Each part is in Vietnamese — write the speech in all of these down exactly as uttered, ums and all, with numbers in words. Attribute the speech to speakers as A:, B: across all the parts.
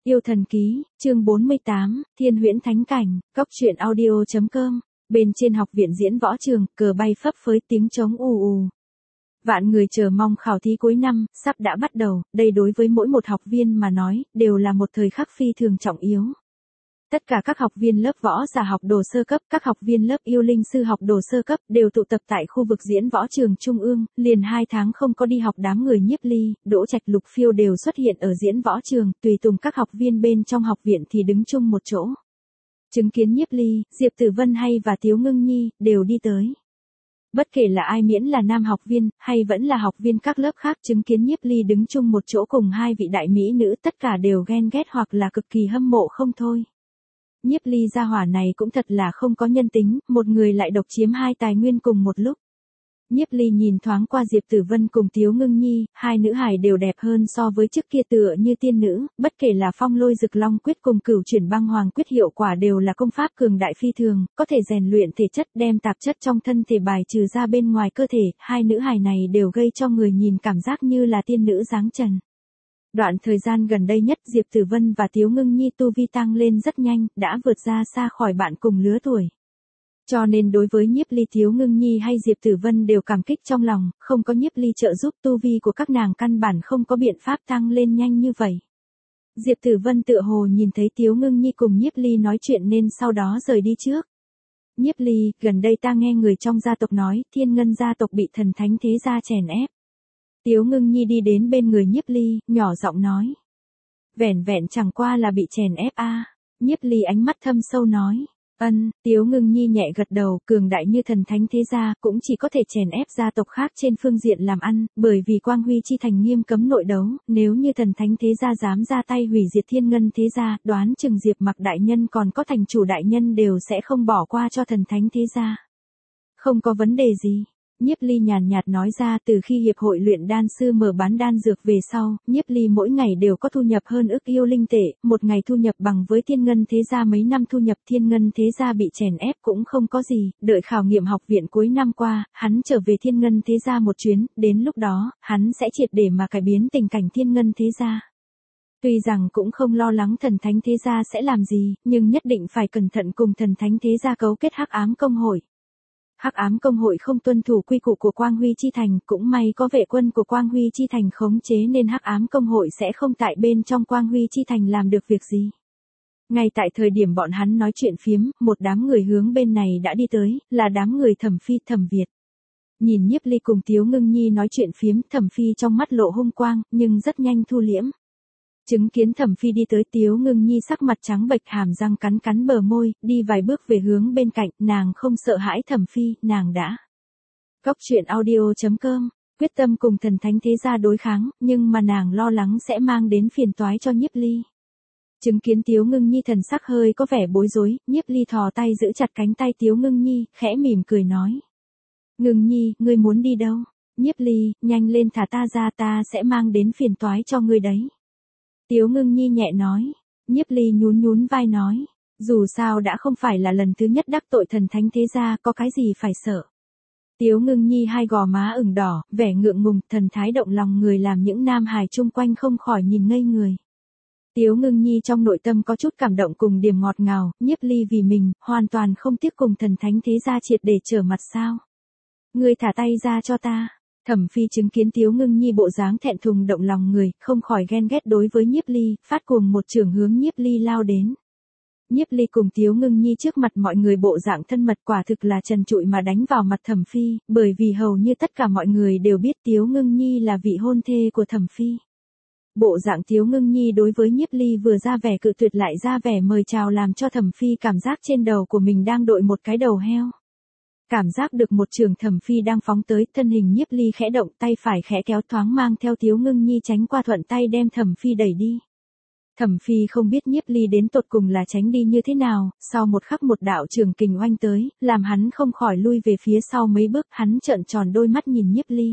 A: Yêu thần ký, chương bốn mươi tám, Thiên huyễn thánh cảnh, Cóc truyện audio chấm com. Bên trên học viện diễn võ trường, cờ bay phấp phới tiếng trống ù ù. Vạn người chờ mong khảo thí cuối năm, sắp đã bắt đầu, đây đối với mỗi một học viên mà nói, đều là một thời khắc phi thường trọng yếu. Tất cả các học viên lớp võ giả học đồ sơ cấp, các học viên lớp yêu linh sư học đồ sơ cấp đều tụ tập tại khu vực diễn võ trường Trung ương, liền hai tháng không có đi học đám người Nhiếp Ly, Đỗ Trạch Lục Phiêu đều xuất hiện ở diễn võ trường, tùy tùng các học viên bên trong học viện thì đứng chung một chỗ. Chứng kiến Nhiếp Ly, Diệp Tử Vân hay và Tiếu Ngưng Nhi, đều đi tới. Bất kể là ai miễn là nam học viên, hay vẫn là học viên các lớp khác chứng kiến Nhiếp Ly đứng chung một chỗ cùng hai vị đại mỹ nữ tất cả đều ghen ghét hoặc là cực kỳ hâm mộ không thôi. Nhiếp Ly gia hỏa này cũng thật là không có nhân tính, một người lại độc chiếm hai tài nguyên cùng một lúc. Nhiếp Ly nhìn thoáng qua Diệp Tử Vân cùng Tiếu Ngưng Nhi, hai nữ hài đều đẹp hơn so với trước kia tựa như tiên nữ, bất kể là phong lôi rực long quyết cùng cửu chuyển băng hoàng quyết hiệu quả đều là công pháp cường đại phi thường, có thể rèn luyện thể chất đem tạp chất trong thân thể bài trừ ra bên ngoài cơ thể, hai nữ hài này đều gây cho người nhìn cảm giác như là tiên nữ dáng trần. Đoạn thời gian gần đây nhất Diệp Tử Vân và Tiếu Ngưng Nhi tu vi tăng lên rất nhanh, đã vượt ra xa khỏi bạn cùng lứa tuổi. Cho nên đối với Nhiếp Ly, Tiếu Ngưng Nhi hay Diệp Tử Vân đều cảm kích trong lòng, không có Nhiếp Ly trợ giúp tu vi của các nàng căn bản không có biện pháp tăng lên nhanh như vậy. Diệp Tử Vân tựa hồ nhìn thấy Tiếu Ngưng Nhi cùng Nhiếp Ly nói chuyện nên sau đó rời đi trước. Nhiếp Ly, gần đây ta nghe người trong gia tộc nói, Thiên Ngân gia tộc bị thần thánh thế gia chèn ép. Tiếu Ngưng Nhi đi đến bên người Nhiếp Ly, nhỏ giọng nói. Vẻn vẹn chẳng qua là bị chèn ép a. À. Nhiếp Ly ánh mắt thâm sâu nói. Ân, Tiếu Ngưng Nhi nhẹ gật đầu, cường đại như thần thánh thế gia, cũng chỉ có thể chèn ép gia tộc khác trên phương diện làm ăn, bởi vì Quang Huy chi thành nghiêm cấm nội đấu, nếu như thần thánh thế gia dám ra tay hủy diệt Thiên Ngân thế gia, đoán chừng Diệp Mặc đại nhân còn có thành chủ đại nhân đều sẽ không bỏ qua cho thần thánh thế gia. Không có vấn đề gì. Nhiếp Ly nhàn nhạt nói ra, từ khi hiệp hội luyện đan sư mở bán đan dược về sau, Nhiếp Ly mỗi ngày đều có thu nhập hơn ức yêu linh tệ, một ngày thu nhập bằng với Thiên Ngân thế gia mấy năm thu nhập. Thiên Ngân thế gia bị chèn ép cũng không có gì, đợi khảo nghiệm học viện cuối năm qua, hắn trở về Thiên Ngân thế gia một chuyến, đến lúc đó, hắn sẽ triệt để mà cải biến tình cảnh Thiên Ngân thế gia. Tuy rằng cũng không lo lắng thần thánh thế gia sẽ làm gì, nhưng nhất định phải cẩn thận cùng thần thánh thế gia cấu kết hắc ám công hội. Hắc ám công hội không tuân thủ quy củ của Quang Huy chi thành, cũng may có vệ quân của Quang Huy chi thành khống chế nên hắc ám công hội sẽ không tại bên trong Quang Huy chi thành làm được việc gì. Ngay tại thời điểm bọn hắn nói chuyện phiếm, một đám người hướng bên này đã đi tới, là đám người Thẩm Phi, Thẩm Việt. Nhìn Nhiếp Ly cùng Tiếu Ngưng Nhi nói chuyện phiếm, Thẩm Phi trong mắt lộ hung quang, nhưng rất nhanh thu liễm. Chứng kiến Thẩm Phi đi tới, Tiếu Ngưng Nhi sắc mặt trắng bệch, hàm răng cắn cắn bờ môi, đi vài bước về hướng bên cạnh, nàng không sợ hãi Thẩm Phi, nàng đã. Cóc truyện audio chấm com, quyết tâm cùng thần thánh thế gia đối kháng, nhưng mà nàng lo lắng sẽ mang đến phiền toái cho Nhiếp Ly. Chứng kiến Tiếu Ngưng Nhi thần sắc hơi có vẻ bối rối, Nhiếp Ly thò tay giữ chặt cánh tay Tiếu Ngưng Nhi, khẽ mỉm cười nói. Ngưng Nhi, ngươi muốn đi đâu? Nhiếp Ly, nhanh lên thả ta ra, ta sẽ mang đến phiền toái cho ngươi đấy. Tiếu Ngưng Nhi nhẹ nói. Nhiếp Ly nhún nhún vai nói. Dù sao đã không phải là lần thứ nhất đắc tội thần thánh thế gia, có cái gì phải sợ. Tiếu Ngưng Nhi hai gò má ửng đỏ, vẻ ngượng ngùng, thần thái động lòng người làm những nam hài chung quanh không khỏi nhìn ngây người. Tiếu Ngưng Nhi trong nội tâm có chút cảm động cùng điểm ngọt ngào, Nhiếp Ly vì mình, hoàn toàn không tiếc cùng thần thánh thế gia triệt để trở mặt sao. Ngươi thả tay ra cho ta. Thẩm Phi chứng kiến Tiếu Ngưng Nhi bộ dáng thẹn thùng động lòng người, không khỏi ghen ghét đối với Nhiếp Ly, phát cuồng một chưởng hướng Nhiếp Ly lao đến. Nhiếp Ly cùng Tiếu Ngưng Nhi trước mặt mọi người bộ dạng thân mật quả thực là trần trụi mà đánh vào mặt Thẩm Phi, bởi vì hầu như tất cả mọi người đều biết Tiếu Ngưng Nhi là vị hôn thê của Thẩm Phi. Bộ dạng Tiếu Ngưng Nhi đối với Nhiếp Ly vừa ra vẻ cự tuyệt lại ra vẻ mời chào làm cho Thẩm Phi cảm giác trên đầu của mình đang đội một cái đầu heo. Cảm giác được một trường Thẩm Phi đang phóng tới, thân hình Nhiếp Ly khẽ động, tay phải khẽ kéo thoáng mang theo Tiếu Ngưng Nhi tránh qua, thuận tay đem Thẩm Phi đẩy đi. Thẩm Phi không biết Nhiếp Ly đến tột cùng là tránh đi như thế nào, sau một khắc một đạo trường kình oanh tới, làm hắn không khỏi lui về phía sau mấy bước, hắn trợn tròn đôi mắt nhìn Nhiếp Ly.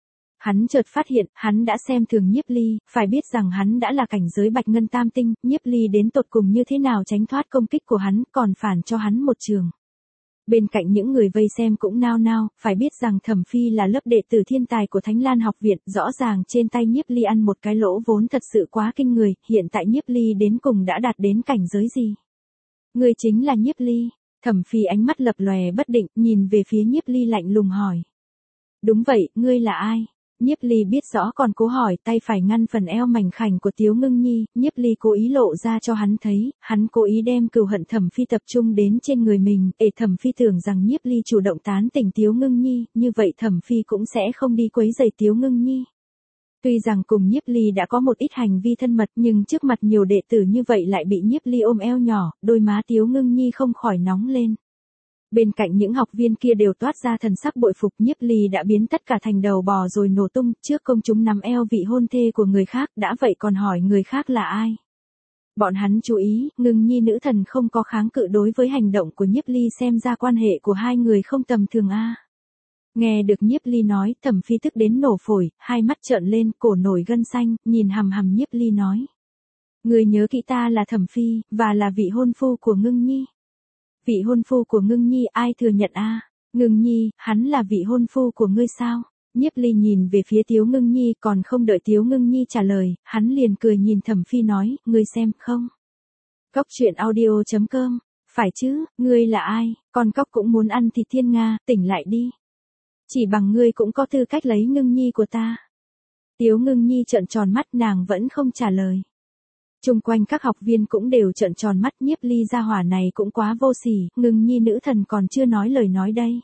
A: Hắn chợt phát hiện, hắn đã xem thường Nhiếp Ly, phải biết rằng hắn đã là cảnh giới Bạch Ngân Tam Tinh, Nhiếp Ly đến tột cùng như thế nào tránh thoát công kích của hắn, còn phản cho hắn một trường. Bên cạnh những người vây xem cũng nao nao, phải biết rằng Thẩm Phi là lớp đệ tử thiên tài của Thánh Lan học viện, rõ ràng trên tay Nhiếp Ly ăn một cái lỗ vốn thật sự quá kinh người, hiện tại Nhiếp Ly đến cùng đã đạt đến cảnh giới gì? Ngươi chính là Nhiếp Ly. Thẩm Phi ánh mắt lập lòe bất định, nhìn về phía Nhiếp Ly lạnh lùng hỏi. Đúng vậy, ngươi là ai? Nhiếp Ly biết rõ còn cố hỏi, tay phải ngăn phần eo mảnh khảnh của Tiếu Ngưng Nhi, Nhiếp Ly cố ý lộ ra cho hắn thấy, hắn cố ý đem cừu hận Thẩm Phi tập trung đến trên người mình, để Thẩm Phi tưởng rằng Nhiếp Ly chủ động tán tỉnh Tiếu Ngưng Nhi, như vậy Thẩm Phi cũng sẽ không đi quấy rầy Tiếu Ngưng Nhi. Tuy rằng cùng Nhiếp Ly đã có một ít hành vi thân mật nhưng trước mặt nhiều đệ tử như vậy lại bị Nhiếp Ly ôm eo nhỏ, đôi má Tiếu Ngưng Nhi không khỏi nóng lên. Bên cạnh những học viên kia đều toát ra thần sắc bội phục, Nhiếp Ly đã biến tất cả thành đầu bò rồi nổ tung, trước công chúng nắm eo vị hôn thê của người khác, đã vậy còn hỏi người khác là ai. Bọn hắn chú ý, Ngưng Nhi nữ thần không có kháng cự đối với hành động của Nhiếp Ly, xem ra quan hệ của hai người không tầm thường a. Nghe được Nhiếp Ly nói, Thẩm Phi tức đến nổ phổi, hai mắt trợn lên, cổ nổi gân xanh, nhìn hằm hằm Nhiếp Ly nói. Người nhớ kỹ ta là Thẩm Phi, và là vị hôn phu của Ngưng Nhi. Vị hôn phu của Ngưng Nhi ai thừa nhận a? Ngưng Nhi, hắn là vị hôn phu của ngươi sao? Nhiếp Ly nhìn về phía Tiếu Ngưng Nhi, còn không đợi Tiếu Ngưng Nhi trả lời, hắn liền cười nhìn Thẩm Phi nói, ngươi xem không? Cóc truyện audio chấm com, phải chứ, ngươi là ai? Con cóc cũng muốn ăn thịt thiên nga, tỉnh lại đi. Chỉ bằng ngươi cũng có tư cách lấy Ngưng Nhi của ta. Tiếu Ngưng Nhi trợn tròn mắt, nàng vẫn không trả lời. Chung quanh các học viên cũng đều trợn tròn mắt, Nhiếp Ly gia hỏa này cũng quá vô sỉ, Ngưng Nhi nữ thần còn chưa nói lời nói đây.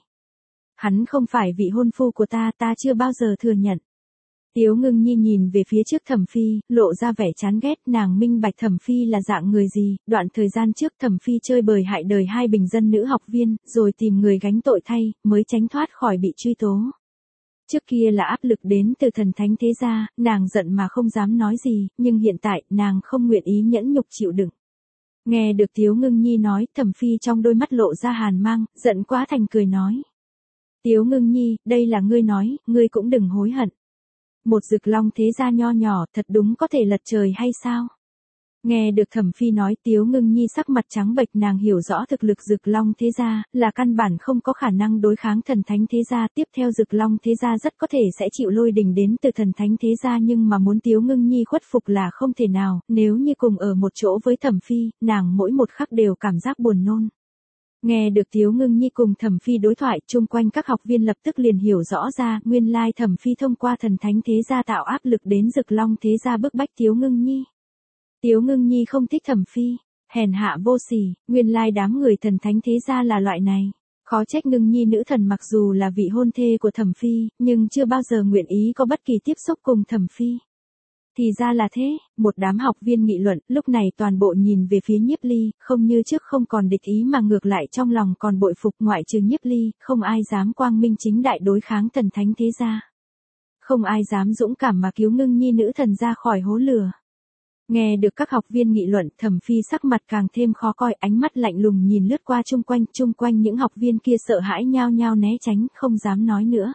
A: Hắn không phải vị hôn phu của ta, ta chưa bao giờ thừa nhận. Tiếu Ngưng Nhi nhìn về phía trước Thẩm Phi, lộ ra vẻ chán ghét, nàng minh bạch Thẩm Phi là dạng người gì, đoạn thời gian trước Thẩm Phi chơi bời hại đời hai bình dân nữ học viên, rồi tìm người gánh tội thay, mới tránh thoát khỏi bị truy tố. Trước kia là áp lực đến từ thần thánh thế gia, nàng giận mà không dám nói gì, nhưng hiện tại, nàng không nguyện ý nhẫn nhục chịu đựng. Nghe được Tiếu Ngưng Nhi nói, Thẩm Phi trong đôi mắt lộ ra hàn mang, giận quá thành cười nói. Tiếu Ngưng Nhi, đây là ngươi nói, ngươi cũng đừng hối hận. Một Dực Long thế gia nho nhỏ, thật đúng có thể lật trời hay sao? Nghe được Thẩm Phi nói, Tiếu Ngưng Nhi sắc mặt trắng bệch, nàng hiểu rõ thực lực Dực Long thế gia, là căn bản không có khả năng đối kháng thần thánh thế gia, tiếp theo Dực Long thế gia rất có thể sẽ chịu lôi đình đến từ thần thánh thế gia, nhưng mà muốn Tiếu Ngưng Nhi khuất phục là không thể nào, nếu như cùng ở một chỗ với Thẩm Phi, nàng mỗi một khắc đều cảm giác buồn nôn. Nghe được Tiếu Ngưng Nhi cùng Thẩm Phi đối thoại, chung quanh các học viên lập tức liền hiểu rõ ra, nguyên lai Thẩm Phi thông qua thần thánh thế gia tạo áp lực đến Dực Long thế gia bức bách Tiếu Ngưng Nhi. Tiếu Ngưng Nhi không thích Thẩm Phi, hèn hạ vô sỉ, nguyên lai đám người thần thánh thế gia là loại này. Khó trách Ngưng Nhi nữ thần mặc dù là vị hôn thê của Thẩm Phi, nhưng chưa bao giờ nguyện ý có bất kỳ tiếp xúc cùng Thẩm Phi. Thì ra là thế, một đám học viên nghị luận, lúc này toàn bộ nhìn về phía Nhiếp Ly, không như trước không còn địch ý mà ngược lại trong lòng còn bội phục, ngoại trừ Nhiếp Ly, không ai dám quang minh chính đại đối kháng thần thánh thế gia. Không ai dám dũng cảm mà cứu Ngưng Nhi nữ thần ra khỏi hố lửa. Nghe được các học viên nghị luận, Thẩm Phi sắc mặt càng thêm khó coi, ánh mắt lạnh lùng nhìn lướt qua chung quanh, chung quanh những học viên kia sợ hãi nhao nhao né tránh, không dám nói nữa.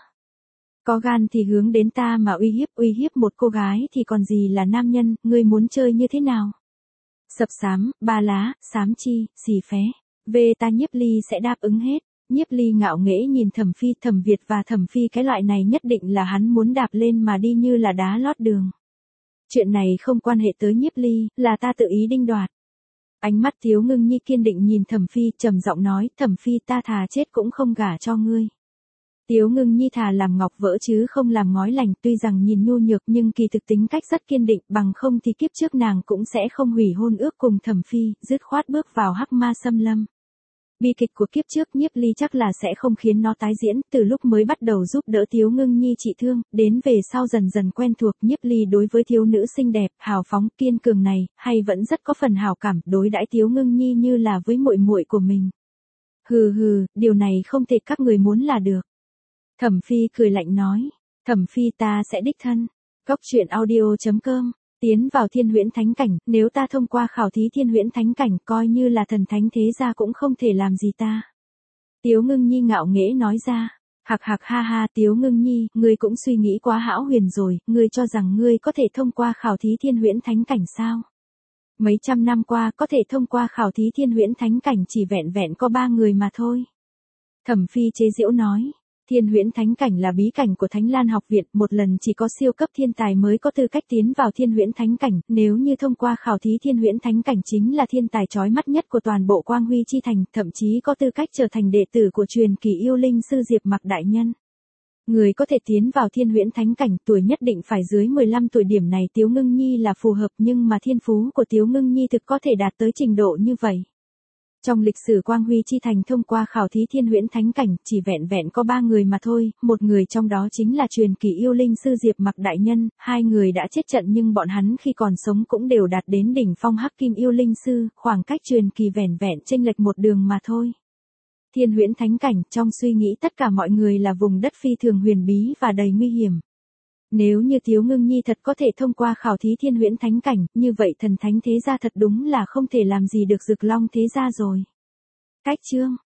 A: Có gan thì hướng đến ta mà uy hiếp, uy hiếp một cô gái thì còn gì là nam nhân, ngươi muốn chơi như thế nào? Sập sám, ba lá, sám chi, xì phé, về ta Nhiếp Ly sẽ đáp ứng hết. Nhiếp Ly ngạo nghễ nhìn Thẩm Phi, Thẩm Việt và Thẩm Phi cái loại này nhất định là hắn muốn đạp lên mà đi như là đá lót đường. Chuyện này không quan hệ tới Nhiếp Ly, là ta tự ý đinh đoạt. Ánh mắt Tiếu Ngưng Nhi kiên định nhìn Thẩm Phi, trầm giọng nói, Thẩm Phi ta thà chết cũng không gả cho ngươi. Tiếu Ngưng Nhi thà làm ngọc vỡ chứ không làm ngói lành, tuy rằng nhìn nhu nhược nhưng kỳ thực tính cách rất kiên định, bằng không thì kiếp trước nàng cũng sẽ không hủy hôn ước cùng Thẩm Phi, dứt khoát bước vào hắc ma xâm lâm. Bi kịch của kiếp trước Nhiếp Ly chắc là sẽ không khiến nó tái diễn, từ lúc mới bắt đầu giúp đỡ Tiếu Ngưng Nhi trị thương, đến về sau dần dần quen thuộc, Nhiếp Ly đối với thiếu nữ xinh đẹp, hào phóng, kiên cường này, hay vẫn rất có phần hảo cảm, đối đãi Tiếu Ngưng Nhi như là với muội muội của mình. Hừ hừ, điều này không thể các người muốn là được. Thẩm Phi cười lạnh nói, Thẩm Phi ta sẽ đích thân. Cóc truyện audio chấm com, tiến vào Thiên Huyễn Thánh Cảnh, nếu ta thông qua khảo thí Thiên Huyễn Thánh Cảnh, coi như là thần thánh thế gia cũng không thể làm gì ta. Tiếu Ngưng Nhi ngạo nghễ nói ra, hạc hạc ha ha, Tiếu Ngưng Nhi, ngươi cũng suy nghĩ quá hão huyền rồi, ngươi cho rằng ngươi có thể thông qua khảo thí Thiên Huyễn Thánh Cảnh sao? Mấy trăm năm qua có thể thông qua khảo thí Thiên Huyễn Thánh Cảnh chỉ vẹn vẹn có ba người mà thôi. Thẩm Phi chế giễu nói, Thiên Huyễn Thánh Cảnh là bí cảnh của Thánh Lan Học Viện, một lần chỉ có siêu cấp thiên tài mới có tư cách tiến vào Thiên Huyễn Thánh Cảnh, nếu như thông qua khảo thí Thiên Huyễn Thánh Cảnh chính là thiên tài chói mắt nhất của toàn bộ Quang Huy Chi Thành, thậm chí có tư cách trở thành đệ tử của truyền kỳ yêu linh sư Diệp Mặc đại nhân. Người có thể tiến vào Thiên Huyễn Thánh Cảnh tuổi nhất định phải dưới mười lăm tuổi, điểm này Tiếu Ngưng Nhi là phù hợp, nhưng mà thiên phú của Tiếu Ngưng Nhi thực có thể đạt tới trình độ như vậy. Trong lịch sử Quang Huy Chi Thành thông qua khảo thí Thiên Huyễn Thánh Cảnh chỉ vẹn vẹn có ba người mà thôi, một người trong đó chính là truyền kỳ yêu linh sư Diệp Mặc đại nhân, hai người đã chết trận nhưng bọn hắn khi còn sống cũng đều đạt đến đỉnh phong Hắc Kim yêu linh sư, khoảng cách truyền kỳ vẹn vẹn chênh lệch một đường mà thôi. Thiên Huyễn Thánh Cảnh trong suy nghĩ tất cả mọi người là vùng đất phi thường huyền bí và đầy nguy hiểm. Nếu như Tiếu Ngưng Nhi thật có thể thông qua khảo thí Thiên Huyễn Thánh Cảnh, như vậy thần thánh thế gia thật đúng là không thể làm gì được Dực Long thế gia rồi. Cách chương